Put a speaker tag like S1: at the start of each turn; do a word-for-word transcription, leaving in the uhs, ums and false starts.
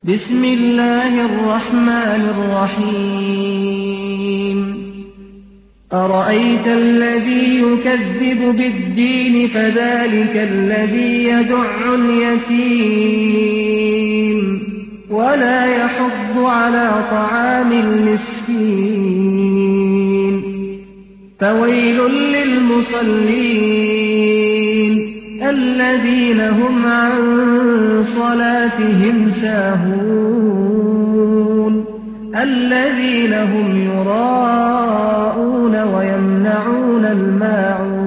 S1: بسم الله الرحمن الرحيم أرأيت الذي يكذب بالدين فذلك الذي يدع اليتيم ولا يحض على طعام المسكين فويل للمصلين الذين هم عن صلاتهم ساهون الذين هم يراءون ويمنعون الماعون